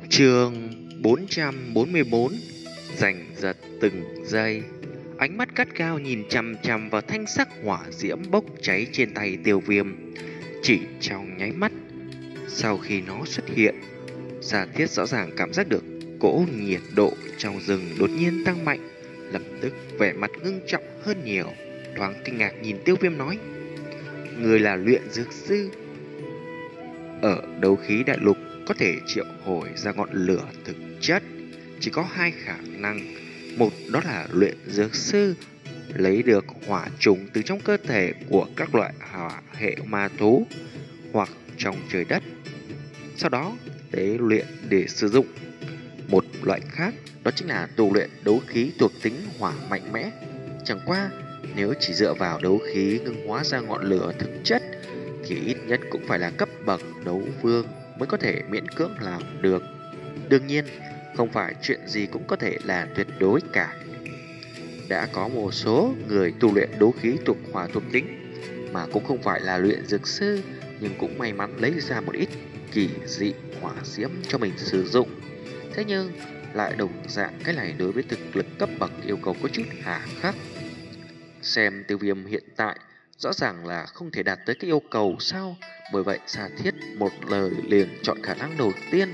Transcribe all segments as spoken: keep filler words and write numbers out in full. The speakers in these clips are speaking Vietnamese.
Chương bốn trăm bốn mươi bốn. Giành giật từng giây. Ánh mắt gắt gao nhìn chằm chằm vào thanh sắc hỏa diễm bốc cháy trên tay Tiêu Viêm. Chỉ trong nháy mắt sau khi nó xuất hiện, Sa Thiết rõ ràng cảm giác được cỗ nhiệt độ trong rừng đột nhiên tăng mạnh. Lập tức vẻ mặt ngưng trọng hơn nhiều, thoáng kinh ngạc nhìn Tiêu Viêm nói: người là luyện dược sư. Ở đấu khí đại lục có thể triệu hồi ra ngọn lửa thực chất chỉ có hai khả năng. Một đó là luyện dược sư lấy được hỏa trùng từ trong cơ thể của các loại hỏa hệ ma thú hoặc trong trời đất, sau đó tế luyện để sử dụng. Một loại khác đó chính là tu luyện đấu khí thuộc tính hỏa mạnh mẽ. Chẳng qua nếu chỉ dựa vào đấu khí ngưng hóa ra ngọn lửa thực chất thì ít nhất cũng phải là cấp bậc đấu vương mới có thể miễn cưỡng làm được. Đương nhiên, không phải chuyện gì cũng có thể là tuyệt đối cả. Đã có một số người tu luyện đấu khí thuộc hỏa thuộc tính mà cũng không phải là luyện dược sư, nhưng cũng may mắn lấy ra một ít kỳ dị hỏa diễm cho mình sử dụng. Thế nhưng lại đồng dạng cái này đối với thực lực cấp bậc yêu cầu có chút hà khắc. Xem Tiêu Viêm hiện tại rõ ràng là không thể đạt tới cái yêu cầu sao? Bởi vậy Sa Thiết một lời liền chọn khả năng đầu tiên.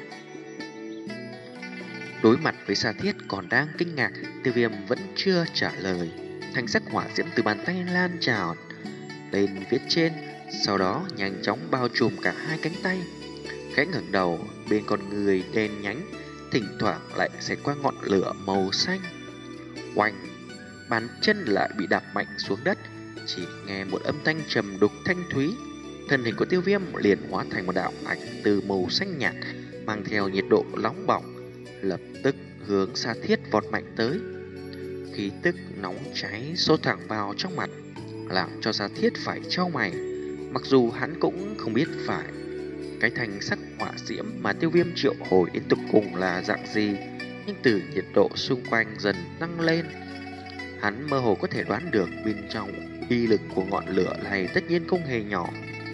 Đối mặt với Sa Thiết còn đang kinh ngạc, Tiêu Viêm vẫn chưa trả lời. Thanh sắc hỏa diễm từ bàn tay lan tràn lên phía trên, sau đó nhanh chóng bao trùm cả hai cánh tay. Khẽ ngẩng đầu, bên con người đen nhánh thỉnh thoảng lại xẹt qua ngọn lửa màu xanh. Oanh, bàn chân lại bị đạp mạnh xuống đất, chỉ nghe một âm thanh trầm đục thanh thúy. Thân hình của Tiêu Viêm liền hóa thành một đạo ảnh từ màu xanh nhạt, mang theo nhiệt độ nóng bỏng, lập tức hướng Sa Thiết vọt mạnh tới. Khí tức nóng cháy xô thẳng vào trong mặt, làm cho Sa Thiết phải chau mày. Mặc dù hắn cũng không biết phải cái thanh sắc hỏa diễm mà Tiêu Viêm triệu hồi đến tục cùng là dạng gì, nhưng từ nhiệt độ xung quanh dần tăng lên, hắn mơ hồ có thể đoán được bên trong uy lực của ngọn lửa này tất nhiên không hề nhỏ.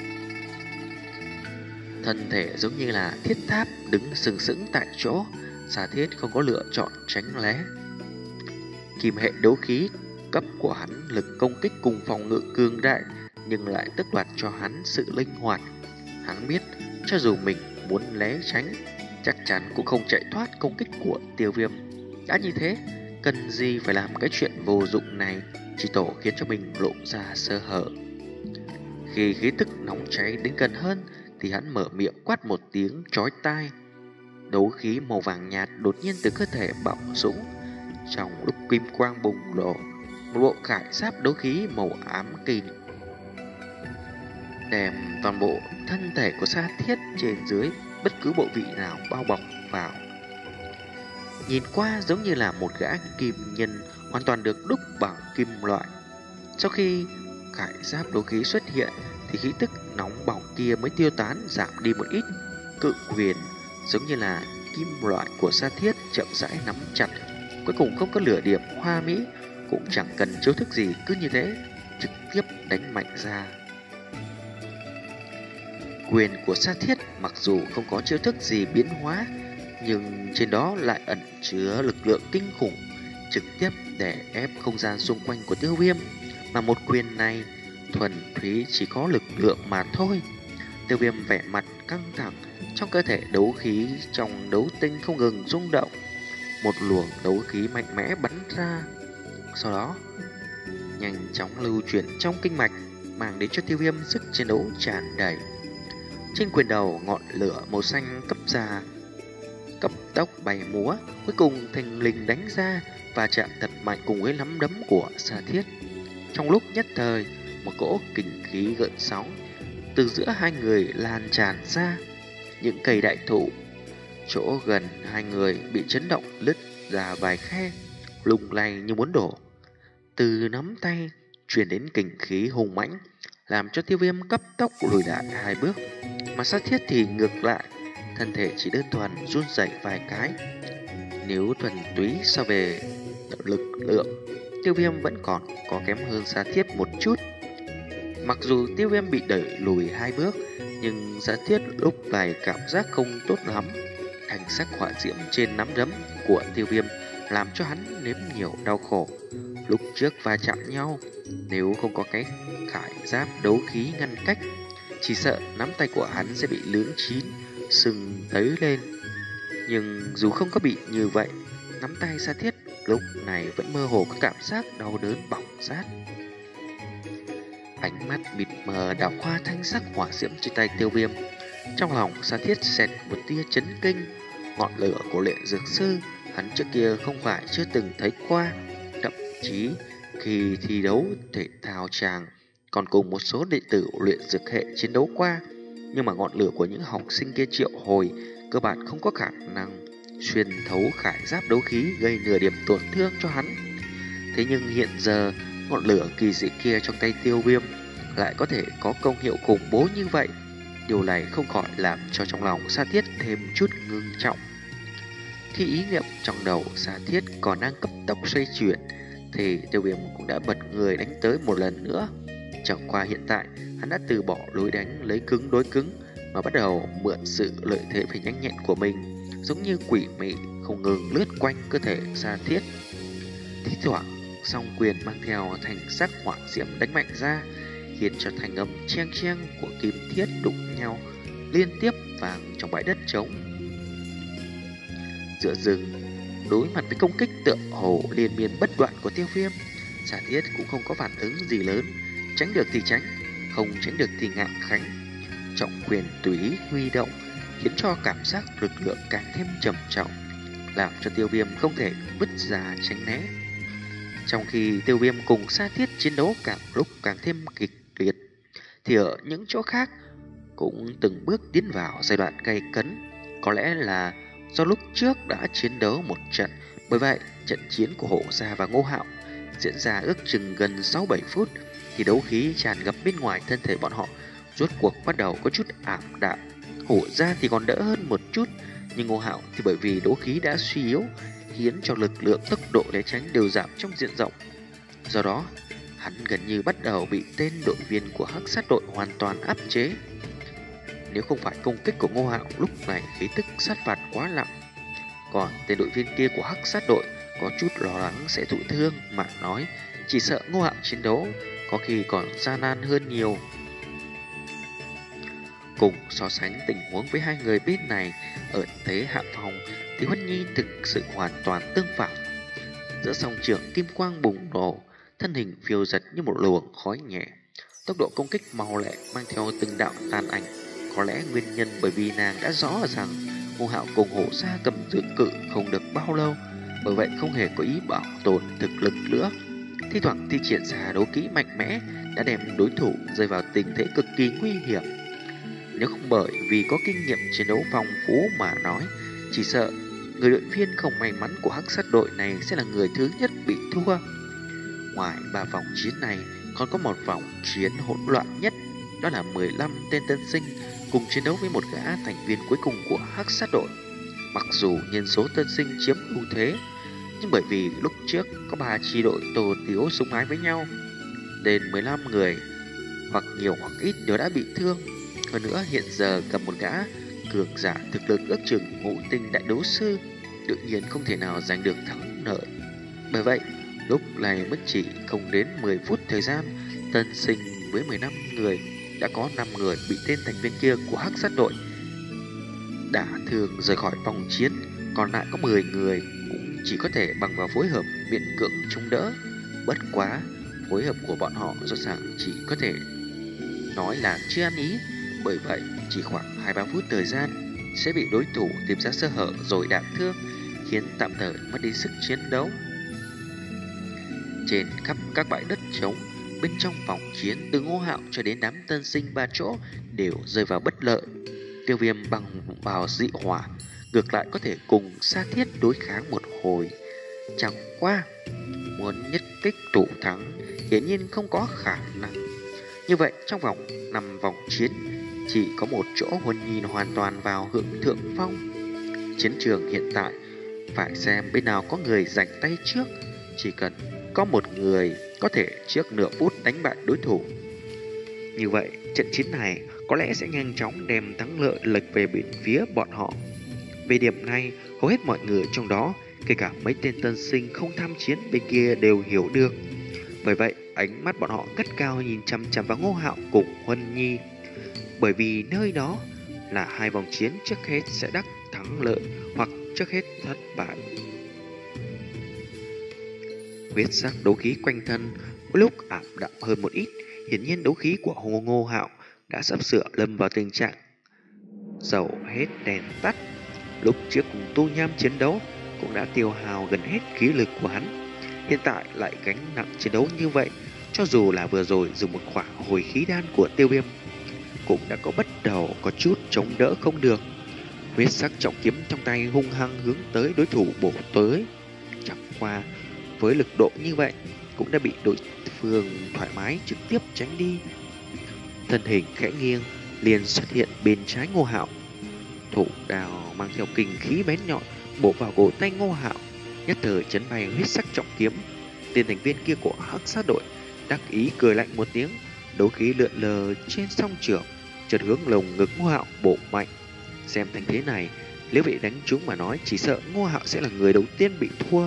Thân thể giống như là thiết tháp đứng sừng sững tại chỗ, Sa Thiết không có lựa chọn tránh né. Kim hệ đấu khí cấp của hắn lực công kích cùng phòng ngự cường đại, nhưng lại tước đoạt cho hắn sự linh hoạt. Hắn biết cho dù mình muốn né tránh, chắc chắn cũng không chạy thoát công kích của Tiêu Viêm. Đã như thế, cần gì phải làm cái chuyện vô dụng này, chỉ tổ khiến cho mình lộ ra sơ hở. Khi khí tức nóng cháy đến gần hơn thì hắn mở miệng quát một tiếng chói tai. Đấu khí màu vàng nhạt đột nhiên từ cơ thể bạo dũng. Trong lúc kim quang bùng nổ, một bộ khải giáp đấu khí màu ám kim đem toàn bộ thân thể của Sa Thiết trên dưới bất cứ bộ vị nào bao bọc vào. Nhìn qua giống như là một gã kim nhân hoàn toàn được đúc bằng kim loại. Sau khi khải giáp đấu khí xuất hiện thì khí tức nóng bỏng kia mới tiêu tán, giảm đi một ít. Cự quyền giống như là kim loại của Sa Thiết chậm rãi nắm chặt, cuối cùng không có lửa điểm hoa mỹ, cũng chẳng cần chiêu thức gì, cứ như thế trực tiếp đánh mạnh ra. Quyền của Sa Thiết mặc dù không có chiêu thức gì biến hóa, nhưng trên đó lại ẩn chứa lực lượng kinh khủng, trực tiếp đè ép không gian xung quanh của Tiêu Viêm. Mà một quyền này thuần túy chỉ có lực lượng mà thôi. Tiêu Viêm vẻ mặt căng thẳng, trong cơ thể đấu khí trong đấu tinh không ngừng rung động. Một luồng đấu khí mạnh mẽ bắn ra, sau đó nhanh chóng lưu chuyển trong kinh mạch, mang đến cho Tiêu Viêm sức chiến đấu tràn đầy. Trên quyền đầu ngọn lửa màu xanh cấp ra cấp tốc bay múa, cuối cùng thình lình đánh ra và chạm thật mạnh cùng với nắm đấm của Sa Thiết. Trong lúc nhất thời, một cỗ kình khí gợn sóng từ giữa hai người lan tràn ra. Những cây đại thụ chỗ gần hai người bị chấn động lứt ra vài khe, lung lay như muốn đổ. Từ nắm tay truyền đến kình khí hùng mãnh, làm cho Tiêu Viêm cấp tốc lùi lại hai bước. Mà Sa Thiết thì ngược lại, thân thể chỉ đơn thuần run rẩy vài cái. Nếu thuần túy so về lực lượng, Tiêu Viêm vẫn còn có kém hơn Sa Thiết một chút. Mặc dù Tiêu Viêm bị đẩy lùi hai bước, nhưng Sa Thiết lúc này cảm giác không tốt lắm. Thành sắc hỏa diễm trên nắm đấm của Tiêu Viêm làm cho hắn nếm nhiều đau khổ. Lúc trước va chạm nhau, nếu không có cái khải giáp đấu khí ngăn cách, chỉ sợ nắm tay của hắn sẽ bị lưỡng chín, sưng tấy lên. Nhưng dù không có bị như vậy, nắm tay Sa Thiết lúc này vẫn mơ hồ có cảm giác đau đớn bỏng rát. Ánh mắt mịt mờ đảo qua thanh sắc hỏa diễm trên tay Tiêu Viêm. Trong lòng Sa Thiết xẹt một tia chấn kinh. Ngọn lửa của luyện dược sư hắn trước kia không phải chưa từng thấy qua. Thậm chí khi thi đấu thể thao chàng còn cùng một số đệ tử luyện dược hệ chiến đấu qua. Nhưng mà ngọn lửa của những học sinh kia triệu hồi cơ bản không có khả năng xuyên thấu khải giáp đấu khí gây nửa điểm tổn thương cho hắn. Thế nhưng hiện giờ ngọn lửa kỳ dị kia trong tay Tiêu Viêm lại có thể có công hiệu khủng bố như vậy. Điều này không khỏi làm cho trong lòng Sa Thiết thêm chút ngưng trọng. Khi ý niệm trong đầu Sa Thiết còn đang cấp tốc xoay chuyển thì Tiêu Viêm cũng đã bật người đánh tới một lần nữa. Chẳng qua hiện tại hắn đã từ bỏ lối đánh lấy cứng đối cứng mà bắt đầu mượn sự lợi thế về nhanh nhẹn của mình, giống như quỷ mị không ngừng lướt quanh cơ thể Sa Thiết. Thi thoảng song quyền mang theo thành sắc hỏa diễm đánh mạnh ra, khiến cho thành âm cheng cheng của kim thiết đụng nhau liên tiếp vang trong bãi đất trống. Giữa rừng, đối mặt với công kích tựa hồ liên miên bất đoạn của Tiêu Viêm, Sa Thiết cũng không có phản ứng gì lớn, tránh được thì tránh, không tránh được thì ngạo kháng. Trọng quyền tùy ý huy động, khiến cho cảm giác lực lượng càng thêm trầm trọng, làm cho Tiêu Viêm không thể vứt ra tránh né. Trong khi Tiêu Viêm cùng Sa Thiết chiến đấu càng lúc càng thêm kịch liệt, thì ở những chỗ khác cũng từng bước tiến vào giai đoạn gay cấn. Có lẽ là do lúc trước đã chiến đấu một trận, bởi vậy trận chiến của Hổ Gia và Ngô Hạo diễn ra ước chừng gần sáu bảy phút, thì đấu khí tràn ngập bên ngoài thân thể bọn họ rốt cuộc bắt đầu có chút ảm đạm. Hổ Gia thì còn đỡ hơn một chút, nhưng Ngô Hạo thì bởi vì đấu khí đã suy yếu, khiến cho lực lượng tốc độ né tránh đều giảm trong diện rộng. Do đó, hắn gần như bắt đầu bị tên đội viên của Hắc Sát đội hoàn toàn áp chế. Nếu không phải công kích của Ngô Hạo lúc này khí tức sát phạt quá nặng, còn tên đội viên kia của Hắc Sát đội có chút lo lắng sẽ thụ thương mà nói, chỉ sợ Ngô Hạo chiến đấu có khi còn gian nan hơn nhiều. Cùng so sánh tình huống với hai người bên này ở thế hạ phòng thì Huân Nhi thực sự hoàn toàn tương phản. Giữa song trường kim quang bùng nổ, thân hình phiêu giật như một luồng khói nhẹ, tốc độ công kích mau lẹ mang theo từng đạo tàn ảnh. Có lẽ nguyên nhân bởi vì nàng đã rõ rằng Ngô Hạo cùng Hổ Gia cầm giữ cự không được bao lâu, bởi vậy không hề có ý bảo tồn thực lực nữa. Thi thoảng thi triển ra đấu kỹ mạnh mẽ đã đem đối thủ rơi vào tình thế cực kỳ nguy hiểm. Nếu không bởi vì có kinh nghiệm chiến đấu phong phú mà nói, chỉ sợ người đội viên không may mắn của Hắc Sát đội này sẽ là người thứ nhất bị thua. Ngoài ba vòng chiến này, còn có một vòng chiến hỗn loạn nhất, đó là mười lăm tên tân sinh cùng chiến đấu với một gã thành viên cuối cùng của Hắc Sát đội. Mặc dù nhân số tân sinh chiếm ưu thế, nhưng bởi vì lúc trước có ba chi đội tổ tiếu súng ái với nhau, nên mười lăm người hoặc nhiều hoặc ít đều đã bị thương. Hơn nữa hiện giờ cầm một gã cường giả thực lực ước chừng ngũ tinh đại đấu sư, tự nhiên không thể nào giành được thắng lợi. Bởi vậy lúc này mới chỉ không đến mười phút thời gian, tân sinh với mười lăm người đã có năm người bị tên thành viên kia của Hắc Sát đội đả thương rời khỏi vòng chiến, còn lại có mười người cũng chỉ có thể bằng vào phối hợp miễn cưỡng chống đỡ. Bất quá phối hợp của bọn họ rõ ràng chỉ có thể nói là chưa ăn ý, bởi vậy chỉ khoảng hai ba phút thời gian sẽ bị đối thủ tìm ra sơ hở rồi đả thương, khiến tạm thời mất đi sức chiến đấu. Trên khắp các bãi đất trống bên trong vòng chiến, từ Ngô Hạo cho đến đám tân sinh ba chỗ đều rơi vào bất lợi. Tiêu Viêm bằng vào dị hỏa ngược lại có thể cùng Sa Thiết đối kháng một hồi. Chẳng qua muốn nhất kích thủ thắng hiển nhiên không có khả năng. Như vậy trong vòng năm vòng chiến, chỉ có một chỗ Huân Nhi hoàn toàn vào hưởng thượng phong. Chiến trường hiện tại phải xem bên nào có người giành tay trước, chỉ cần có một người có thể trước nửa phút đánh bại đối thủ. Như vậy trận chiến này có lẽ sẽ nhanh chóng đem thắng lợi lệch về bên phía bọn họ. Về điểm này, hầu hết mọi người trong đó, kể cả mấy tên tân sinh không tham chiến bên kia đều hiểu được. Bởi vậy, ánh mắt bọn họ cất cao nhìn chăm chăm vào Ngô Hạo cùng Huân Nhi. Bởi vì nơi đó là hai vòng chiến trước hết sẽ đắc thắng lợi hoặc trước hết thất bại. Huyết sắc đấu khí quanh thân lúc ảm đạm hơn một ít, hiển nhiên đấu khí của Hồ Ngô Hạo đã sắp sửa lâm vào tình trạng dầu hết đèn tắt. Lúc trước cùng Tô Nham chiến đấu cũng đã tiêu hao gần hết khí lực của hắn, hiện tại lại gánh nặng chiến đấu như vậy, cho dù là vừa rồi dùng một khỏa hồi khí đan của Tiêu Viêm cũng đã có bắt đầu có chút chống đỡ không được. Huyết sắc trọng kiếm trong tay hung hăng hướng tới đối thủ bổ tới, chẳng qua với lực độ như vậy cũng đã bị đối phương thoải mái trực tiếp tránh đi. Thân hình khẽ nghiêng liền xuất hiện bên trái Ngô Hạo, thủ đào mang theo kình khí bén nhọn bổ vào cổ tay Ngô Hạo, nhất thời chấn bay huyết sắc trọng kiếm. Tên thành viên kia của Hắc Sát đội đắc ý cười lạnh một tiếng, đấu khí lượn lờ trên song trường, chợt hướng lồng ngực Ngô Hạo bổ mạnh. Xem thành thế này, nếu bị đánh trúng mà nói, chỉ sợ Ngô Hạo sẽ là người đầu tiên bị thua.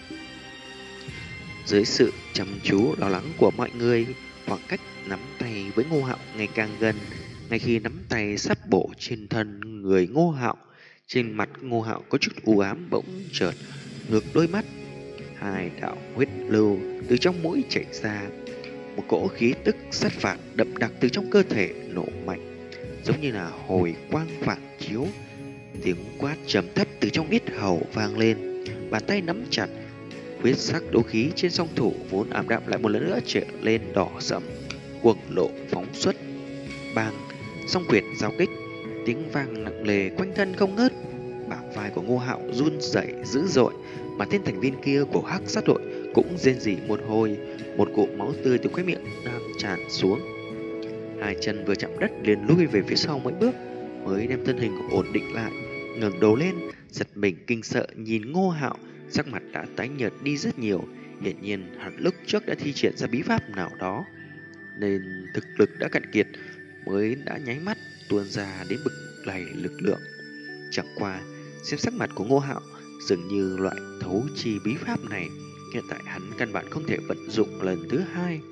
Dưới sự chăm chú lo lắng của mọi người, khoảng cách nắm tay với Ngô Hạo ngày càng gần. Ngay khi nắm tay sắp bổ trên thân người Ngô Hạo, trên mặt Ngô Hạo có chút u ám bỗng chợt ngược đôi mắt. Hai đạo huyết lưu từ trong mũi chảy ra, một cỗ khí tức sát phạt đậm đặc từ trong cơ thể nổ mạnh, giống như là hồi quang phản chiếu. Tiếng quát trầm thấp từ trong yết hầu vang lên, bàn tay nắm chặt huyết sắc đấu khí trên song thủ vốn ảm đạm lại một lần nữa trở lên đỏ sẫm, cuồng lộ phóng xuất. Bang, song quyền giao kích, tiếng vang nặng nề quanh thân không ngớt. Bả vai của Ngô Hạo run rẩy dữ dội, mà tên thành viên kia của Hắc Sát đội cũng rên rỉ một hồi, một cụm máu tươi từ khóe miệng đang tràn xuống. Hai chân vừa chạm đất liền lui về phía sau mấy bước, mới đem thân hình ổn định lại, ngẩng đầu lên, giật mình kinh sợ nhìn Ngô Hạo, sắc mặt đã tái nhợt đi rất nhiều. Hiển nhiên hắn lúc trước đã thi triển ra bí pháp nào đó, nên thực lực đã cạn kiệt, mới đã nháy mắt tuôn ra đến bực này lực lượng. Chẳng qua xem sắc mặt của Ngô Hạo dường như loại thấu chi bí pháp này hiện tại hắn căn bản không thể vận dụng lần thứ hai.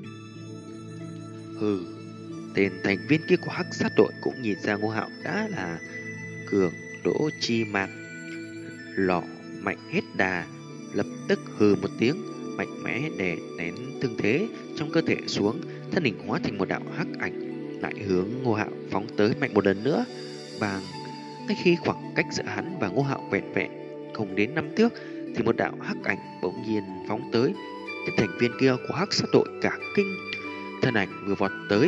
Hừ, tên thành viên kia của Hắc Sát đội cũng nhìn ra Ngô Hạo đã là cường đỗ chi mạc, lọ mạnh hết đà, lập tức hừ một tiếng, mạnh mẽ đè nén thương thế trong cơ thể xuống, thân hình hóa thành một đạo hắc ảnh, lại hướng Ngô Hạo phóng tới mạnh một lần nữa. Bàng, ngay khi khoảng cách giữa hắn và Ngô Hạo vẹn vẹn không đến năm thước, thì một đạo hắc ảnh bỗng nhiên phóng tới. Tên thành viên kia của Hắc Sát đội cả kinh, thân ảnh vừa vọt tới,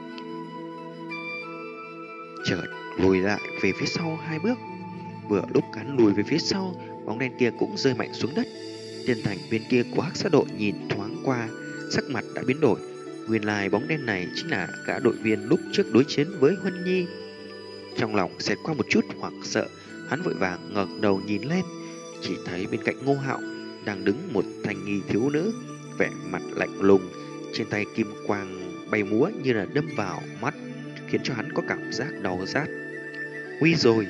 chợt lùi lại về phía sau hai bước. Vừa lúc hắn lùi về phía sau, bóng đen kia cũng rơi mạnh xuống đất. Tên thành viên kia của Hắc Sát đội nhìn thoáng qua, sắc mặt đã biến đổi. Nguyên lai bóng đen này chính là gã đội viên lúc trước đối chiến với Huân Nhi. Trong lòng xẹt qua một chút hoảng sợ, hắn vội vàng ngẩng đầu nhìn lên, chỉ thấy bên cạnh Ngô Hạo đang đứng một thanh nghi thiếu nữ, vẻ mặt lạnh lùng, trên tay kim quang bay múa như là đâm vào mắt, khiến cho hắn có cảm giác đau rát. Nguy rồi!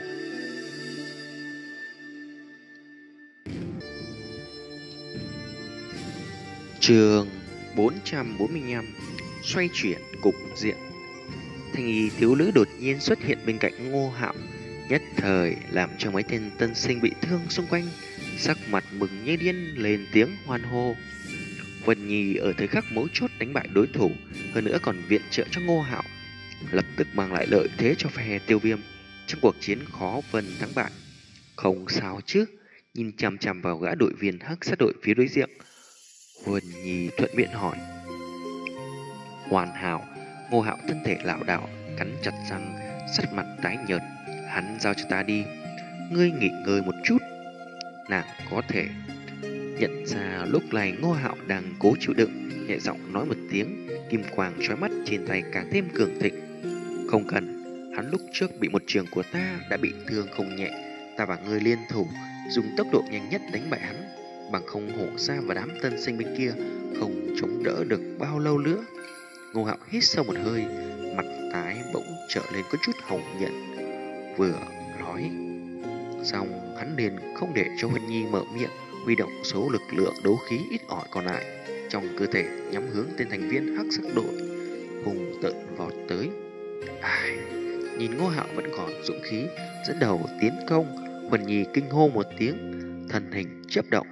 Chương bốn trăm bốn mươi lăm, xoay chuyển cục diện. Thanh y thiếu nữ đột nhiên xuất hiện bên cạnh Ngô Hạo, nhất thời làm cho mấy tên tân sinh bị thương xung quanh sắc mặt mừng như điên, lên tiếng hoan hô. Huân Nhi ở thời khắc mấu chốt đánh bại đối thủ, hơn nữa còn viện trợ cho Ngô Hạo, lập tức mang lại lợi thế cho phe Tiêu Viêm trong cuộc chiến khó phân thắng bại. Không sao chứ? Nhìn chằm chằm vào gã đội viên Hắc Sát đội phía đối diện, Huân Nhi thuận miệng hỏi. Hoàn hảo. Ngô Hạo thân thể lảo đảo, cắn chặt răng, sắc mặt tái nhợt. Hắn giao cho ta đi, ngươi nghỉ ngơi một chút. Nàng có thể nhận ra lúc này Ngô Hạo đang cố chịu đựng, nhẹ giọng nói một tiếng, kim quang chói mắt trên tay càng thêm cường thịnh. Không cần, hắn lúc trước bị một trường của ta đã bị thương không nhẹ, ta và ngươi liên thủ, dùng tốc độ nhanh nhất đánh bại hắn, bằng không hổ ra và đám tân sinh bên kia không chống đỡ được bao lâu nữa. Ngô Hạo hít sâu một hơi, mặt tái bỗng trở lên có chút hồng nhuận, vừa nói Xong hắn liền không để cho Huân Nhi mở miệng, huy động số lực lượng đấu khí ít ỏi còn lại trong cơ thể, nhắm hướng tên thành viên hắc sắc đội hùng tợn vọt tới. Ai, nhìn Ngô Hạo vẫn còn dũng khí dẫn đầu tiến công, Huân Nhi kinh hô một tiếng, thân hình chớp động.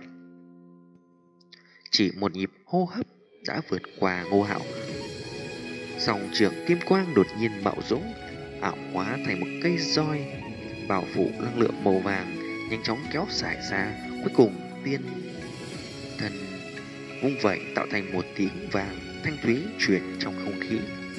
Chỉ một nhịp hô hấp đã vượt qua Ngô Hạo. Dòng trường kim quang đột nhiên bạo dũng, ảo hóa thành một cây roi, bao phủ năng lượng màu vàng, nhanh chóng kéo dài ra, cuối cùng tiên thần vung vẩy tạo thành một tiếng vàng thanh thúy truyền trong không khí.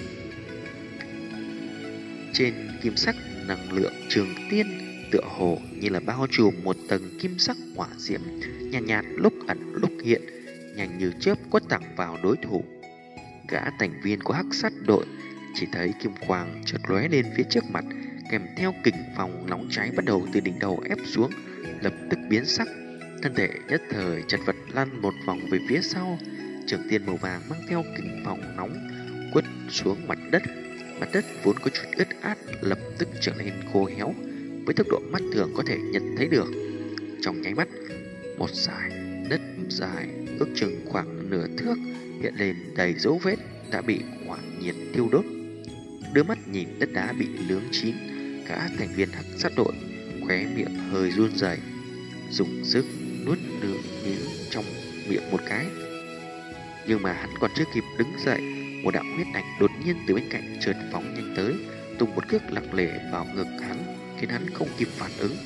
Trên kim sắc năng lượng trường tiên tựa hồ như là bao trùm một tầng kim sắc hỏa diễm, nhàn nhạt, nhạt lúc ẩn lúc hiện, nhanh như chớp quất thẳng vào đối thủ. Gã thành viên của hắc sát đội chỉ thấy kim quang chợt lóe lên phía trước mặt, kèm theo kình phong nóng cháy bắt đầu từ đỉnh đầu ép xuống, lập tức biến sắc, thân thể nhất thời chật vật lăn một vòng về phía sau. Trường tiên màu vàng mang theo kình phong nóng quất xuống mặt đất. Mặt đất vốn có chút ướt át lập tức trở nên khô héo với tốc độ mắt thường có thể nhận thấy được. Trong nháy mắt, một dải đất dài ước chừng khoảng nửa thước hiện lên đầy dấu vết đã bị hỏa nhiệt thiêu đốt. Đưa mắt nhìn đất đá bị nướng chín, cả thành viên hắc sát đội khóe miệng hơi run rẩy, dùng sức nuốt nước miếng trong miệng một cái. Nhưng mà hắn còn chưa kịp đứng dậy, một đạo huyết ảnh đột nhiên từ bên cạnh chợt phóng nhanh tới, tung một cước lặng lề vào ngực hắn, khiến hắn không kịp phản ứng.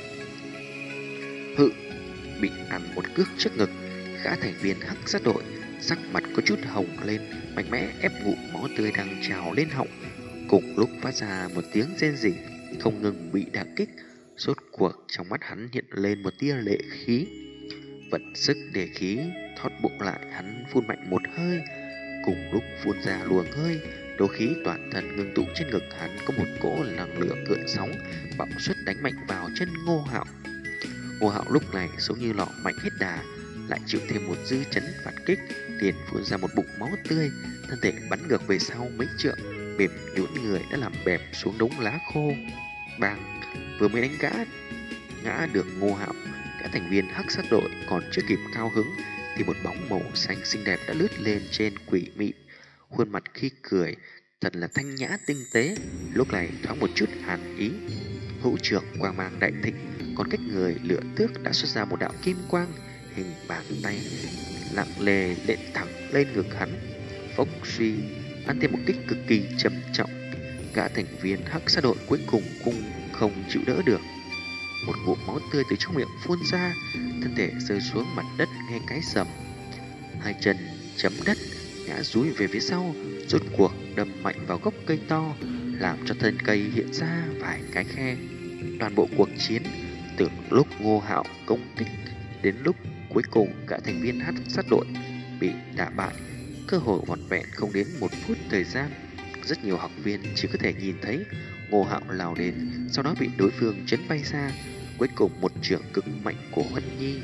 Hự, bị ăn một cước trước ngực, gã thành viên hắc sát đội sắc mặt có chút hồng lên, mạnh mẽ ép ngụm máu tươi đang trào lên họng, cùng lúc phát ra một tiếng rên rỉ, không ngừng bị đả kích. Rốt cuộc trong mắt hắn hiện lên một tia lệ khí, vận sức để khí thoát bụng lại, hắn phun mạnh một hơi. Cùng lúc phun ra luồng hơi, đấu khí toàn thân ngưng tụ trên ngực hắn, có một cỗ năng lượng gợn sóng bạo xuất đánh mạnh vào chân Ngô Hạo. Ngô Hạo lúc này giống như lọ mạnh hết đà, lại chịu thêm một dư chấn phản kích, liền phun ra một bụng máu tươi, thân thể bắn ngược về sau mấy trượng, mềm nhũn người đã làm bẹp xuống đống lá khô. Bang! Vừa mới đánh gã ngã được Ngô Hạo, cả thành viên hắc sát đội còn chưa kịp cao hứng thì một bóng màu xanh xinh đẹp đã lướt lên trên quỷ mị, khuôn mặt khi cười thật là thanh nhã tinh tế, lúc này thoáng một chút hàn ý. Hữu trưởng quang mang đại thịnh, còn cách người lửa tước đã xuất ra một đạo kim quang hình bàn tay lặng lề lện thẳng lên ngực hắn. Phốc suy, ăn thêm một kích cực kỳ trầm trọng, gã thành viên hắc sát đội cuối cùng cũng không chịu đỡ được, một ngụm máu tươi từ trong miệng phun ra, thân thể rơi xuống mặt đất nghe cái sầm, hai chân chấm đất ngã dúi về phía sau, rốt cuộc đâm mạnh vào gốc cây to, làm cho thân cây hiện ra vài cái khe. Toàn bộ cuộc chiến từ lúc Ngô Hạo công kích đến lúc cuối cùng cả thành viên hắc sát đội bị đả bại, cơ hội vỏn vẹn không đến một phút thời gian. Rất nhiều học viên chỉ có thể nhìn thấy Ngô Hạo lao đến, sau đó bị đối phương chấn bay ra, cuối cùng một chưởng cực mạnh của Huân Nhi.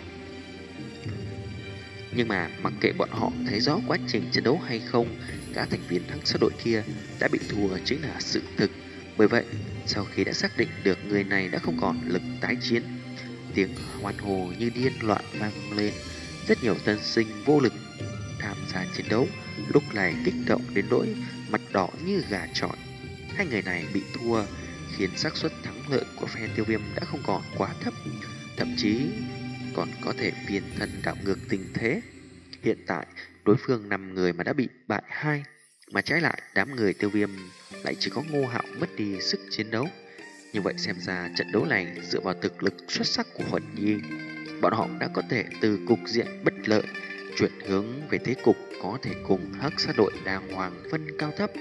Nhưng mà mặc kệ bọn họ thấy rõ quá trình chiến đấu hay không, cả thành viên hắc sát đội kia đã bị thua chính là sự thực. Bởi vậy, sau khi đã xác định được người này đã không còn lực tái chiến, tiếng hoan hô như điên loạn vang lên. Rất nhiều tân sinh vô lực tham gia chiến đấu lúc này kích động đến nỗi mặt đỏ như gà trọi. Hai người này bị thua khiến xác suất thắng lợi của phe Tiêu Viêm đã không còn quá thấp, thậm chí còn có thể phiên thân đảo ngược tình thế. Hiện tại đối phương năm người mà đã bị bại hai, mà trái lại đám người Tiêu Viêm lại chỉ có Ngô Hạo mất đi sức chiến đấu. Như vậy xem ra trận đấu này dựa vào thực lực xuất sắc của Huân Nhi, bọn họ đã có thể từ cục diện bất lợi chuyển hướng về thế cục có thể cùng hắc sát đội đàng hoàng phân cao thấp.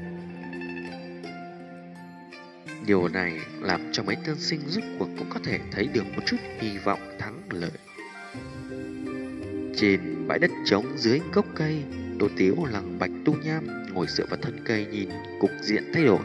Điều này làm cho mấy tân sinh rút cuộc cũng có thể thấy được một chút hy vọng thắng lợi. Trên bãi đất trống dưới gốc cây, Tô Tiếu lằng Bạch Tu Nham ngồi dựa vào thân cây nhìn cục diện thay đổi.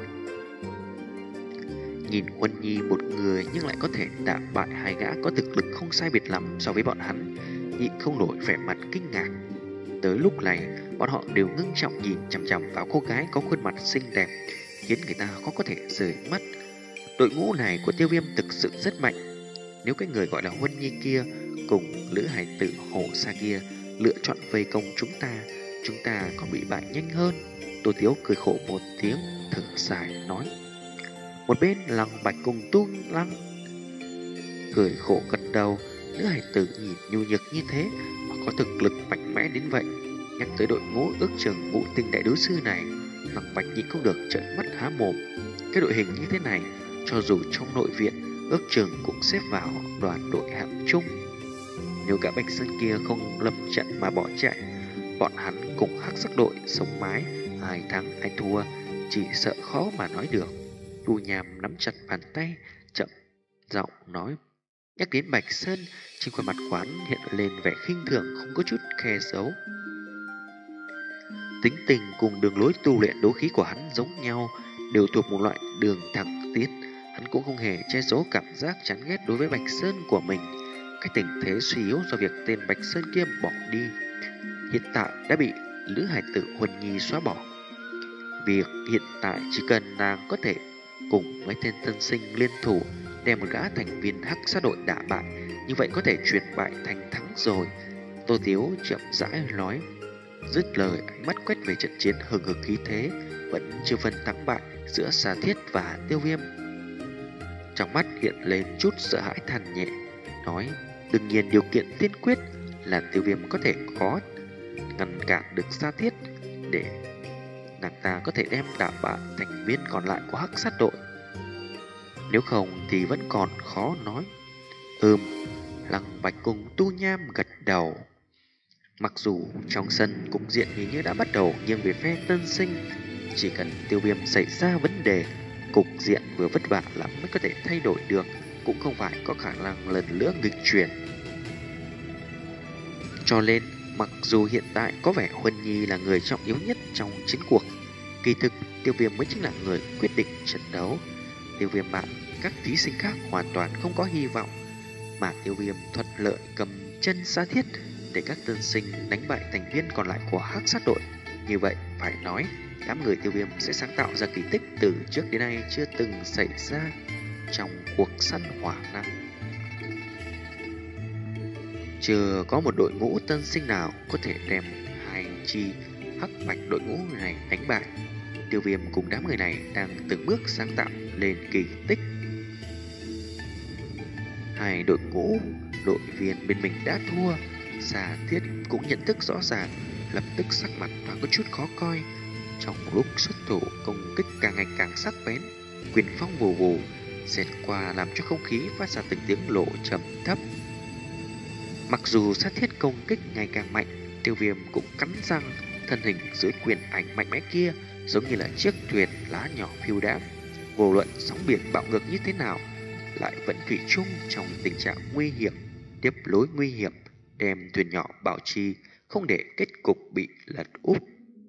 Nhìn Huân Nhi một người nhưng lại có thể đả bại hai gã có thực lực không sai biệt lắm so với bọn hắn, nhịn không nổi vẻ mặt kinh ngạc. Tới lúc này, bọn họ đều ngưng trọng nhìn chằm chằm vào cô gái có khuôn mặt xinh đẹp, khiến người ta khó có thể rời mắt. Đội ngũ này của Tiêu Viêm thực sự rất mạnh. Nếu cái người gọi là Huân Nhi kia cùng Lữ Hải Tử Hổ Sa kia lựa chọn vây công chúng ta, chúng ta còn bị bại nhanh hơn. Tô Tiếu cười khổ một tiếng, thở dài nói. Một bên Lăng Bạch cùng Tu Lăng cười khổ gật đầu. Lữ Hải Tử nhìn nhu nhược như thế mà có thực lực mạnh mẽ đến vậy. Nhắc tới đội ngũ ước chừng ngũ tinh đại đối sư này, Lăng Bạch nhịn không được trợn mắt há mồm. Cái đội hình như thế này, cho dù trong nội viện ước chừng cũng xếp vào đoàn đội hạng trung. Nếu cả Bạch Sơn kia không lâm trận mà bỏ chạy, bọn hắn cùng Hắc Sắc đội sống mái, ai thắng ai thua chỉ sợ khó mà nói được. Tu Nham nắm chặt bàn tay, chậm giọng nói. Nhắc đến Bạch Sơn, trên khuôn mặt quán hiện lên vẻ khinh thường không có chút khe giấu. Tính tình cùng đường lối tu luyện đấu khí của hắn giống nhau, đều thuộc một loại đường thẳng tiết. Hắn cũng không hề che giấu cảm giác chán ghét đối với Bạch Sơn của mình. Cái tình thế suy yếu do việc tên Bạch Sơn kia bỏ đi, hiện tại đã bị Lữ Hải Tử Huân Nhi xóa bỏ. Việc hiện tại chỉ cần nàng có thể cùng mấy tên tân sinh liên thủ đem một gã thành viên Hắc Sát đội đả bại, như vậy có thể chuyển bại thành thắng rồi. Tô Tiếu chậm rãi nói. Dứt lời, ánh mắt quét về trận chiến hừng hực khí thế, vẫn chưa phân thắng bại giữa Sa Thiết và Tiêu Viêm. Trong mắt hiện lên chút sợ hãi than nhẹ, nói. Đương nhiên điều kiện tiên quyết là Tiêu Viêm có thể có ngăn cản được Sa Thiết, để nàng ta có thể đem đả bại thành viên còn lại của Hắc Sát đội. Nếu không thì vẫn còn khó nói. Ừm, Lăng Bạch cùng Tu Nham gật đầu. Mặc dù trong sân cục diện hình như đã bắt đầu nghiêng về phe tân sinh, chỉ cần Tiêu Viêm xảy ra vấn đề, cục diện vừa vất vả lắm mới có thể thay đổi được, cũng không phải có khả năng lần nữa nghịch chuyển. Cho nên, mặc dù hiện tại có vẻ Huân Nhi là người trọng yếu nhất trong chiến cuộc, kỳ thực Tiêu Viêm mới chính là người quyết định trận đấu. Tiêu Viêm bạn, các thí sinh khác hoàn toàn không có hy vọng, mà Tiêu Viêm thuận lợi cầm chân Sa Thiết để các tân sinh đánh bại thành viên còn lại của Hắc Sát đội. Như vậy phải nói, đám người Tiêu Viêm sẽ sáng tạo ra kỳ tích từ trước đến nay chưa từng xảy ra trong cuộc săn hỏa năm. Chưa có một đội ngũ tân sinh nào có thể đem hai chi Hắc Bạch đội ngũ này đánh bại. Tiêu Viêm cùng đám người này đang từng bước sáng tạo lên kỳ tích. Hai đội ngũ đội viên bên mình đã thua. Sa Thiết cũng nhận thức rõ ràng, lập tức sắc mặt thoáng có chút khó coi. Trong lúc xuất thủ, công kích càng ngày càng sắc bén, quyền phong vù vù xẹt qua làm cho không khí phát ra từng tiếng lộ trầm thấp. Mặc dù Sa Thiết công kích ngày càng mạnh, Tiêu Viêm cũng cắn răng, thân hình dưới quyền ảnh mạnh mẽ kia giống như là chiếc thuyền lá nhỏ phiêu đãng. Vô luận sóng biển bạo ngược như thế nào, lại vẫn thủy chung trong tình trạng nguy hiểm, tiếp lối nguy hiểm, đem thuyền nhỏ bảo trì, không để kết cục bị lật úp.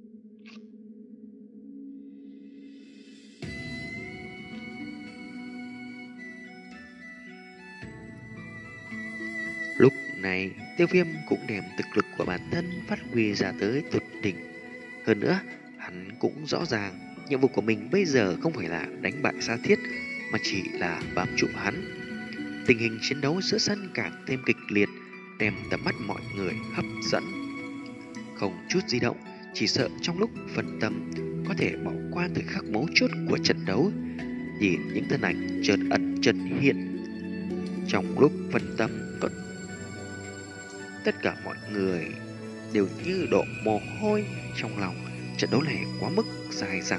Lúc này, Tiêu Viêm cũng đem thực lực của bản thân phát huy ra tới tột đỉnh. Hơn nữa, hắn cũng rõ ràng nhiệm vụ của mình bây giờ không phải là đánh bại Sa Thiết, mà chỉ là bám trụ hắn. Tình hình chiến đấu giữa sân càng thêm kịch liệt, đem tầm mắt mọi người hấp dẫn. Không chút di động, chỉ sợ trong lúc phân tâm có thể bỏ qua thời khắc mấu chốt của trận đấu. Nhìn những thân ảnh chợt ẩn chợt hiện, trong lúc phân tâm có tất cả mọi người đều như đổ mồ hôi trong lòng. Trận đấu này quá mức dài dẳng.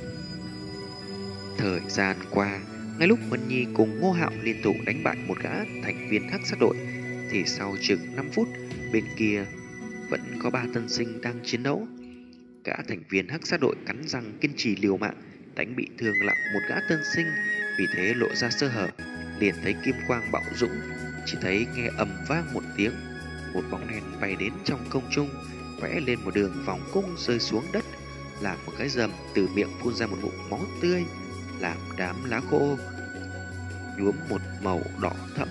Thời gian qua, ngay lúc Vân Nhi cùng Ngô Hạo liên tục đánh bại một gã thành viên Hắc Sát đội, thì sau chừng năm phút, bên kia vẫn có ba tân sinh đang chiến đấu. Gã thành viên Hắc Sát đội cắn răng kiên trì liều mạng, đánh bị thương nặng một gã tân sinh, vì thế lộ ra sơ hở. Liền thấy kim quang bạo dũng, chỉ thấy nghe ầm vang một tiếng, một bóng đen bay đến trong không trung, vẽ lên một đường vòng cung rơi xuống đất, làm một cái rầm, từ miệng phun ra một ngụm máu tươi, làm đám lá khô nhuốm một màu đỏ thẫm.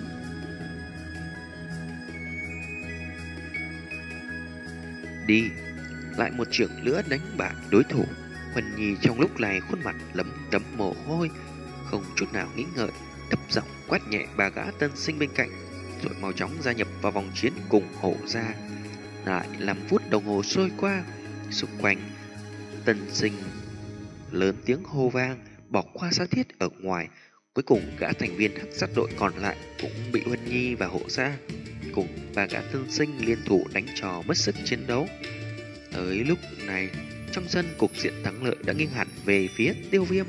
Đi, lại một trưởng lửa đánh bại đối thủ. Huân Nhi trong lúc này khuôn mặt lấm tấm mồ hôi, không chút nào nghĩ ngợi, thấp giọng quát nhẹ ba gã tân sinh bên cạnh, rồi mau chóng gia nhập vào vòng chiến cùng hổ gia. Lại làm phút đồng hồ trôi qua, xung quanh tân sinh lớn tiếng hô vang, bỏ qua Sa Thiết ở ngoài. Cuối cùng gã thành viên hắc sát đội còn lại cũng bị Huân Nhi và Hộ Gia cùng ba gã tân sinh liên thủ đánh trò mất sức chiến đấu. Tới lúc này, trong sân cục diện thắng lợi đã nghiêng hẳn về phía Tiêu Viêm.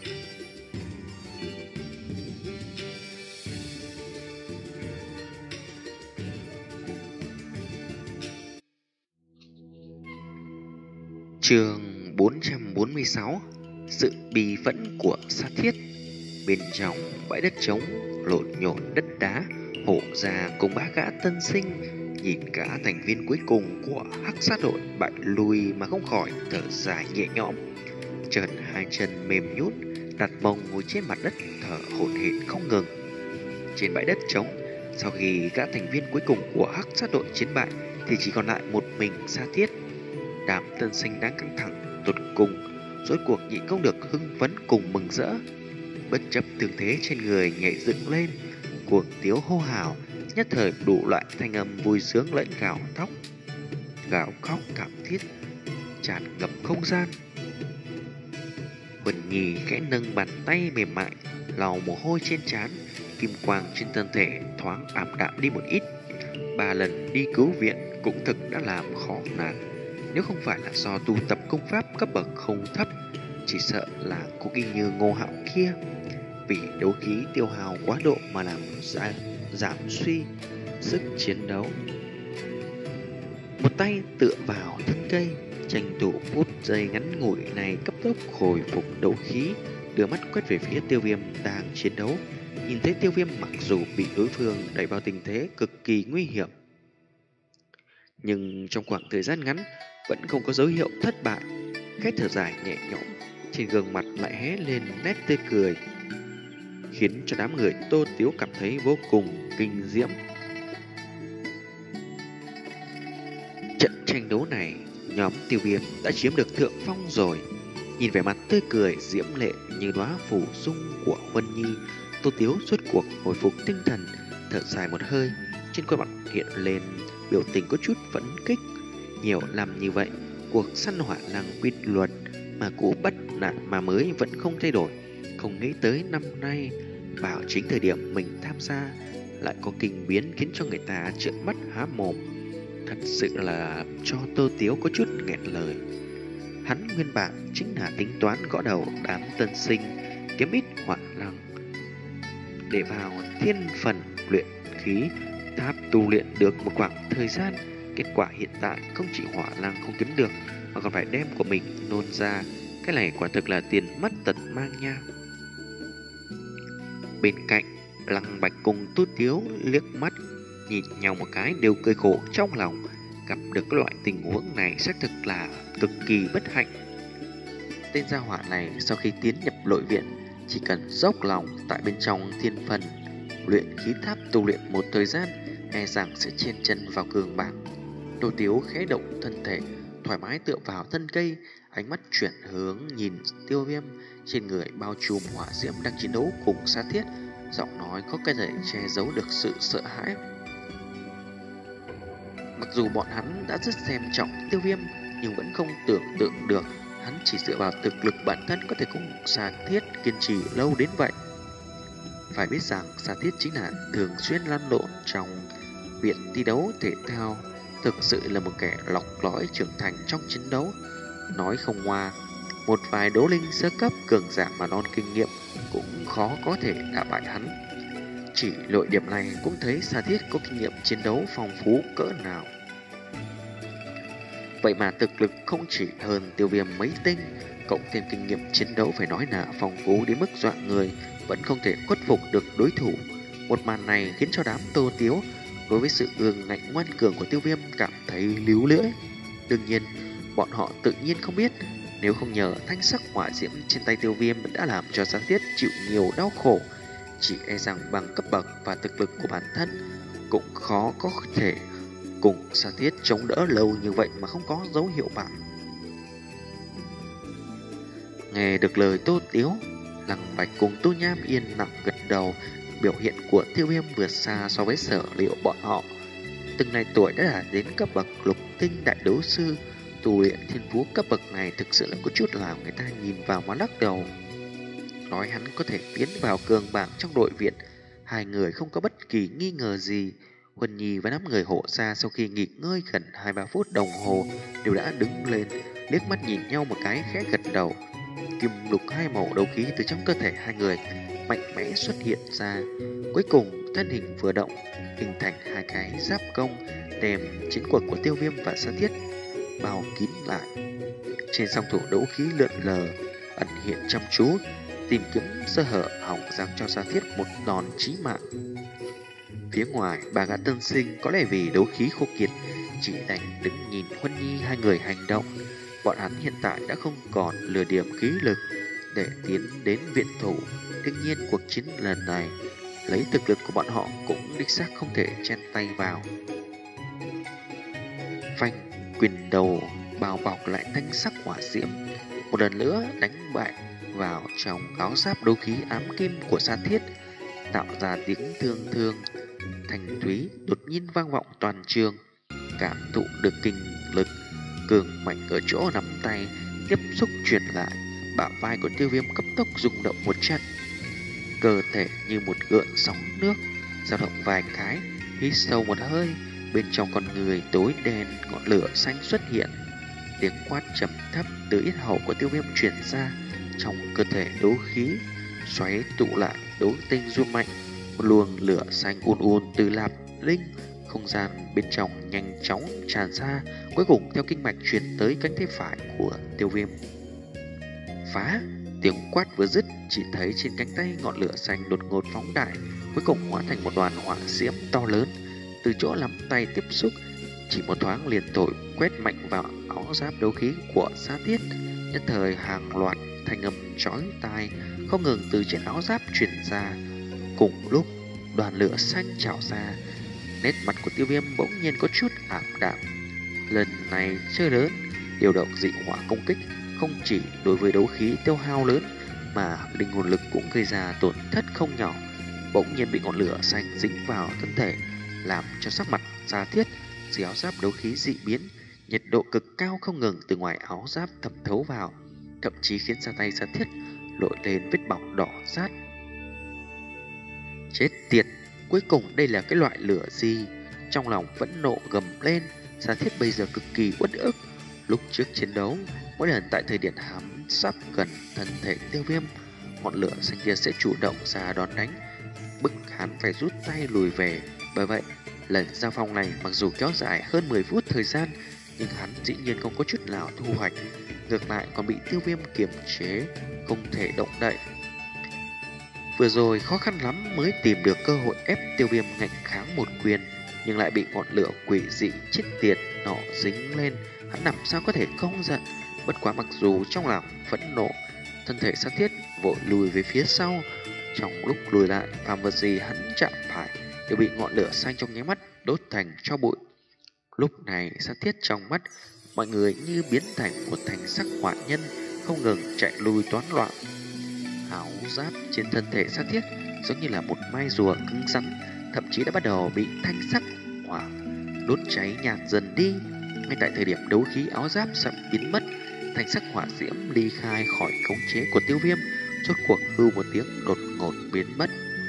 Chương bốn trăm bốn mươi sáu: Sự bi phẫn của Sa Thiết. Bên trong bãi đất trống lộn nhộn đất đá, Hộ Gia cùng ba gã tân sinh nhìn cả thành viên cuối cùng của hắc sát đội bại lui mà không khỏi thở dài nhẹ nhõm. Chợt hai chân mềm nhũn, đặt mông ngồi trên mặt đất thở hổn hển không ngừng. Trên bãi đất trống, sau khi gã thành viên cuối cùng của hắc sát đội chiến bại thì chỉ còn lại một mình Sa Thiết. Đám tân sinh đang căng thẳng tột cùng, rốt cuộc nhịn không được hưng phấn cùng mừng rỡ. Bất chấp tư thế trên người nhảy dựng lên, cuồng tiếu hô hào, nhất thời đủ loại thanh âm vui sướng lẫn gào thóc, gào khóc thảm thiết tràn ngập không gian. Huân Nhi khẽ nâng bàn tay mềm mại lau mồ hôi trên trán, kim quang trên thân thể thoáng ảm đạm đi một ít. Ba lần đi cứu viện cũng thực đã làm khó nàng. Nếu không phải là do tu tập công pháp cấp bậc không thấp, chỉ sợ là cô kinh như Ngô Hạo kia vì đấu khí tiêu hao quá độ mà làm ra, giảm suy sức chiến đấu. Một tay tựa vào thân cây, tranh thủ phút giây ngắn ngủi này cấp tốc hồi phục đấu khí, đưa mắt quét về phía Tiêu Viêm đang chiến đấu. Nhìn thấy Tiêu Viêm mặc dù bị đối phương đẩy vào tình thế cực kỳ nguy hiểm, nhưng trong khoảng thời gian ngắn vẫn không có dấu hiệu thất bại. Cái thở dài nhẹ nhõm, trên gương mặt lại hé lên nét tươi cười, khiến cho đám người Tô Tiếu cảm thấy vô cùng kinh diễm. Trận tranh đấu này, nhóm Tiêu Viêm đã chiếm được thượng phong rồi. Nhìn vẻ mặt tươi cười diễm lệ như đóa phủ dung của Huân Nhi, Tô Tiếu rốt cuộc hồi phục tinh thần, thở dài một hơi, trên khuôn mặt hiện lên biểu tình có chút phẫn kích. Nhiều năm như vậy, cuộc săn hỏa lang quy luật mà cũ bắt nạn mà mới vẫn không thay đổi. Không nghĩ tới năm nay, vào chính thời điểm mình tham gia, lại có kinh biến khiến cho người ta trợn mắt há mồm. Thật sự là cho Tô Tiếu có chút nghẹn lời. Hắn nguyên bản chính là tính toán gõ đầu đám tân sinh, kiếm ít hỏa lăng để vào thiên phần luyện khí tháp tu luyện được một khoảng thời gian. Kết quả hiện tại không chỉ hỏa lăng không kiếm được mà còn phải đem của mình nôn ra. Cái này quả thực là tiền mất tật mang nha. Bên cạnh, Lăng Bạch cùng Tô Tiếu liếc mắt nhìn nhau một cái đều cười khổ trong lòng. Gặp được cái loại tình huống này xác thực là cực kỳ bất hạnh. Tên gia hỏa này sau khi tiến nhập nội viện, chỉ cần dốc lòng tại bên trong thiên phần luyện khí tháp tu luyện một thời gian, e rằng sẽ chen chân vào cường bảng. Tô Tiếu khẽ động thân thể, thoải mái tựa vào thân cây, ánh mắt chuyển hướng nhìn Tiêu Viêm, trên người bao trùm hỏa diễm đang chiến đấu cùng Sa Thiết, giọng nói có cái thể che giấu được sự sợ hãi. Mặc dù bọn hắn đã rất xem trọng Tiêu Viêm, nhưng vẫn không tưởng tượng được hắn chỉ dựa vào thực lực bản thân có thể cùng Sa Thiết kiên trì lâu đến vậy. Phải biết rằng Sa Thiết chính là thường xuyên lăn lộn trong viện thi đấu thể thao, thực sự là một kẻ lọc lõi trưởng thành trong chiến đấu. Nói không ngoa, một vài đấu linh sơ cấp cường giả mà non kinh nghiệm cũng khó có thể đả bại hắn. Chỉ nội điểm này cũng thấy Sa Thiết có kinh nghiệm chiến đấu phong phú cỡ nào. Vậy mà thực lực không chỉ hơn Tiêu Viêm mấy tinh, cộng thêm kinh nghiệm chiến đấu phải nói là phong phú đến mức dọa người, vẫn không thể khuất phục được đối thủ. Một màn này khiến cho đám Tô Tiếu đối với sự ương ngạnh ngoan cường của Tiêu Viêm cảm thấy líu lưỡi. Đương nhiên, bọn họ tự nhiên không biết, nếu không nhờ thanh sắc hỏa diễm trên tay Tiêu Viêm đã làm cho Sa Thiết chịu nhiều đau khổ, chỉ e rằng bằng cấp bậc và thực lực của bản thân cũng khó có thể cùng Sa Thiết chống đỡ lâu như vậy mà không có dấu hiệu bại. Nghe được lời Tô Tiếu, Lăng Bạch cùng Tô Nham yên lặng gật đầu. Biểu hiện của Tiêu Viêm vượt xa so với sở liệu bọn họ. Từng này tuổi đã đạt đến cấp bậc lục tinh đại đấu sư, tu luyện thiên phú cấp bậc này thực sự là có chút làm người ta nhìn vào mà lắc đầu. Nói hắn có thể tiến vào cường bảng trong đội viện, hai người không có bất kỳ nghi ngờ gì. Huân Nhi và năm người hộ gia sau khi nghỉ ngơi gần hai ba phút đồng hồ đều đã đứng lên, liếc mắt nhìn nhau một cái khẽ gật đầu. Kim lục hai màu đấu khí từ trong cơ thể hai người mạnh mẽ xuất hiện ra. Cuối cùng thân hình vừa động, hình thành hai cái giáp công đem chiến cuộc của Tiêu Viêm và Sa Thiết bao kín lại. Trên song thủ đấu khí lượn lờ, ẩn hiện chăm chú, tìm kiếm sơ hở hỏng giáng cho Sa Thiết một đòn chí mạng. Phía ngoài, bà gã tân sinh có lẽ vì đấu khí khô kiệt, chỉ đành đứng nhìn Huân Nhi hai người hành động. Bọn hắn hiện tại đã không còn lừa điểm khí lực để tiến đến viện thủ. Đương nhiên cuộc chiến lần này, lấy thực lực của bọn họ cũng đích xác không thể chen tay vào. Phanh, quyền đầu bao bọc lại thanh sắc hỏa diễm, một lần nữa đánh bại vào trong áo giáp đấu khí ám kim của Sa Thiết, tạo ra tiếng thương thương thanh thúy đột nhiên vang vọng toàn trường. Cảm thụ được kinh lực cường mạnh ở chỗ nắm tay tiếp xúc truyền lại, bả vai của Tiêu Viêm cấp tốc rung động một trận, cơ thể như một gợn sóng nước dao động vài cái, hít sâu một hơi, bên trong con người tối đen ngọn lửa xanh xuất hiện. Tiếng quát trầm thấp từ yết hầu của Tiêu Viêm truyền ra, trong cơ thể đấu khí xoáy tụ lại đấu tinh rung mạnh, một luồng lửa xanh ùn ùn từ lạp linh không gian bên trong nhanh chóng tràn ra, cuối cùng theo kinh mạch truyền tới cánh tay phải của Tiêu Viêm. Phá! Tiếng quát vừa dứt, chỉ thấy trên cánh tay ngọn lửa xanh đột ngột phóng đại, cuối cùng hóa thành một đoàn hỏa diễm to lớn. Từ chỗ nắm tay tiếp xúc, chỉ một thoáng liền thổi quét mạnh vào áo giáp đấu khí của Sa Thiết. Nhất thời hàng loạt thanh âm chói tai không ngừng từ trên áo giáp truyền ra. Cùng lúc đoàn lửa xanh trào ra, nét mặt của Tiêu Viêm bỗng nhiên có chút ảm đạm. Lần này chơi lớn, điều động dị hỏa công kích không chỉ đối với đấu khí tiêu hao lớn, mà linh hồn lực cũng gây ra tổn thất không nhỏ. Bỗng nhiên bị ngọn lửa xanh dính vào thân thể, làm cho sắc mặt Sa Thiết dưới áo giáp đấu khí dị biến, nhiệt độ cực cao không ngừng từ ngoài áo giáp thẩm thấu vào, thậm chí khiến da tay Sa Thiết lội lên vết bỏng đỏ rát. Chết tiệt, cuối cùng đây là cái loại lửa gì? Trong lòng vẫn nộ gầm lên, Sa Thiết bây giờ cực kỳ uất ức. Lúc trước chiến đấu, mỗi lần tại thời điểm hắn sắp gần thân thể Tiêu Viêm, ngọn lửa xanh kia sẽ chủ động ra đón đánh, bức hắn phải rút tay lùi về. Bởi vậy, lần giao phong này mặc dù kéo dài hơn mười phút thời gian, nhưng hắn dĩ nhiên không có chút nào thu hoạch, ngược lại còn bị Tiêu Viêm kiềm chế, không thể động đậy. Vừa rồi khó khăn lắm mới tìm được cơ hội ép Tiêu Viêm ngạnh kháng một quyền, nhưng lại bị ngọn lửa quỷ dị chết tiệt nọ dính lên, hắn làm sao có thể không giận. Bất quá mặc dù trong lòng phẫn nộ, thân thể Sa Thiết vội lùi về phía sau. Trong lúc lùi lại, phàm vật gì hắn chạm phải đều bị ngọn lửa xanh trong nháy mắt đốt thành tro bụi. Lúc này Sa Thiết trong mắt mọi người như biến thành một thành sắc hỏa nhân, không ngừng chạy lui toán loạn. Áo giáp trên thân thể Sa Thiết giống như là một mai rùa cứng rắn, thậm chí đã bắt đầu bị thanh sắc hỏa đốt cháy nhạt dần đi. Ngay tại thời điểm đấu khí áo giáp sắp biến mất, thanh sắc hỏa diễm ly khai khỏi khống chế của Tiêu Viêm, rốt cuộc hưu một tiếng đột ngột biến mất.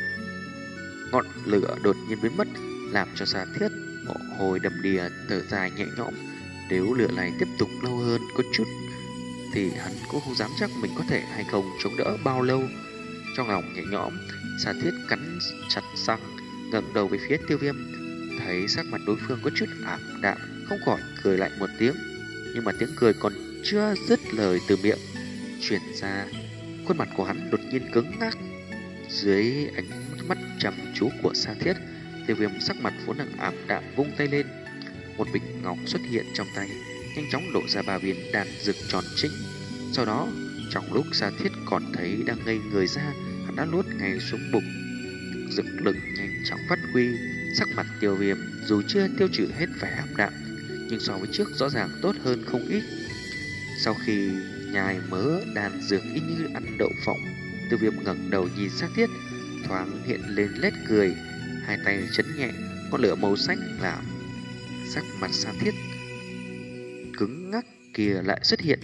Ngọn lửa đột nhiên biến mất, làm cho Sa Thiết mồ hôi đầm đìa, thở dài nhẹ nhõm. Nếu lửa này tiếp tục lâu hơn có chút thì hắn cũng không dám chắc mình có thể hay không chống đỡ bao lâu. Trong lòng nhẹ nhõm, Sa Thiết cắn chặt răng, ngẩng đầu về phía Tiêu Viêm, thấy sắc mặt đối phương có chút ảm đạm, không khỏi cười lạnh một tiếng. Nhưng mà tiếng cười còn chưa dứt lời từ miệng truyền ra, khuôn mặt của hắn đột nhiên cứng ngắc. Dưới ánh mắt chăm chú của Sa Thiết, Tiêu Viêm sắc mặt vốn đang ảm đạm vung tay lên, một bình ngọc xuất hiện trong tay, nhanh chóng đổ ra ba viên đan dược tròn trĩnh. Sau đó, trong lúc Sa Thiết còn thấy đang ngây người ra, hắn đã nuốt ngay xuống bụng. Dược lực nhanh chóng phát huy, sắc mặt Tiêu Viêm dù chưa tiêu trừ hết vẻ ảm đạm, nhưng so với trước rõ ràng tốt hơn không ít. Sau khi nhai mớ đan dược y như ăn đậu phộng, Tiêu Viêm ngẩng đầu nhìn Sa Thiết, thoáng hiện lên nét cười, hai tay chấn nhẹ, ngọn lửa màu xanh làm sắc mặt Sa Thiết cứng ngắc kia lại xuất hiện.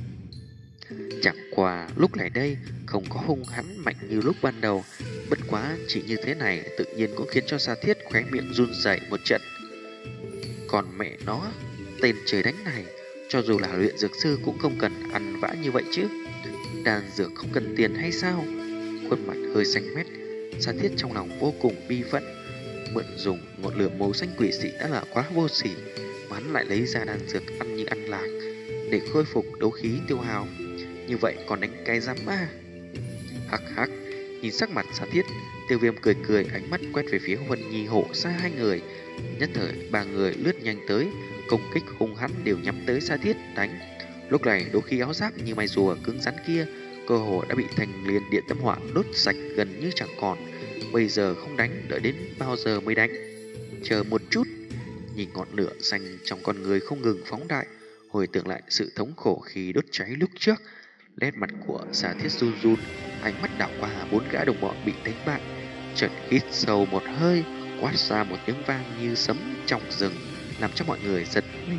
Chẳng qua lúc này đây không có hung hãn mạnh như lúc ban đầu, bất quá chỉ như thế này tự nhiên cũng khiến cho Sa Thiết khóe miệng run rẩy một trận. Còn mẹ nó, tên trời đánh này, cho dù là luyện dược sư cũng không cần ăn vã như vậy chứ. Đan dược không cần tiền hay sao? Khuôn mặt hơi xanh mét, Sa Thiết trong lòng vô cùng bi phẫn. Mượn dùng ngọn lửa màu xanh quỷ dị đã là quá vô sỉ, mà hắn lại lấy ra đan dược ăn như ăn lạc để khôi phục đấu khí tiêu hao. Như vậy còn đánh cái giám ma? Hắc hắc, nhìn sắc mặt Sa Thiết, Tiêu Viêm cười cười, ánh mắt quét về phía Huân Nhi hộ xa hai người. Nhất thời ba người lướt nhanh tới, công kích hung hãn đều nhắm tới Sa Thiết đánh. Lúc này đấu khí áo giáp như mai rùa cứng rắn kia cơ hồ đã bị thành liên điện tâm hỏa đốt sạch gần như chẳng còn. Bây giờ không đánh, đợi đến bao giờ mới đánh? Chờ một chút. Nhìn ngọn lửa xanh trong con người không ngừng phóng đại, hồi tưởng lại sự thống khổ khi đốt cháy lúc trước, nét mặt của Sa Thiết run run, ánh mắt đảo qua bốn gã đồng bọn bị đánh bại, chợt hít sâu một hơi, quát ra một tiếng vang như sấm trong rừng, làm cho mọi người giật mình.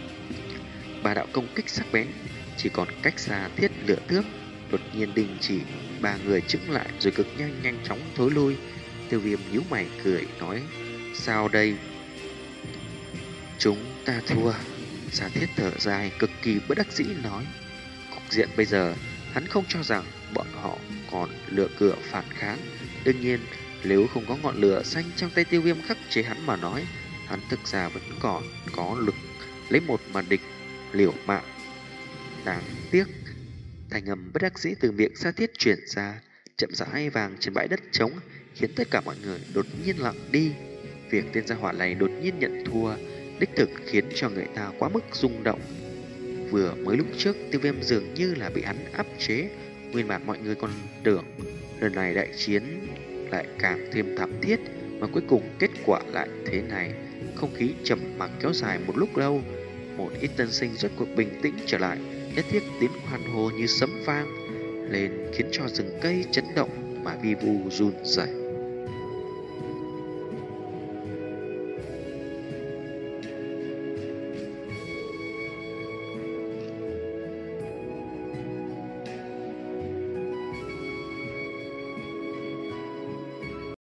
Ba đạo công kích sắc bén chỉ còn cách Sa Thiết lửa thước, đột nhiên đình chỉ, ba người chững lại rồi cực nhanh nhanh chóng thối lui. Tiêu Viêm nhíu mày cười nói: sao đây? Chúng ta thua. Sa Thiết thở dài cực kỳ bất đắc dĩ nói: cục diện bây giờ hắn không cho rằng bọn họ còn lựa cửa phản kháng. Đương nhiên nếu không có ngọn lửa xanh trong tay Tiêu Viêm khắc chế hắn mà nói, hắn thực ra vẫn còn có lực lấy một mà địch liều mạng. Đáng tiếc. Thành âm bất đắc dĩ từ miệng Sa Thiết truyền ra, chậm rãi vàng trên bãi đất trống, khiến tất cả mọi người đột nhiên lặng đi. Việc tên gia hỏa này đột nhiên nhận thua đích thực khiến cho người ta quá mức rung động. Vừa mới lúc trước Tiêu Viêm dường như là bị hắn áp chế, nguyên bản mọi người còn tưởng lần này đại chiến lại càng thêm thảm thiết, mà cuối cùng kết quả lại thế này. Không khí trầm mặc kéo dài một lúc lâu, một ít tân sinh rốt cuộc bình tĩnh trở lại, nhất thiết tiếng hoan hô như sấm vang lên khiến cho rừng cây chấn động mà vi vu run rẩy.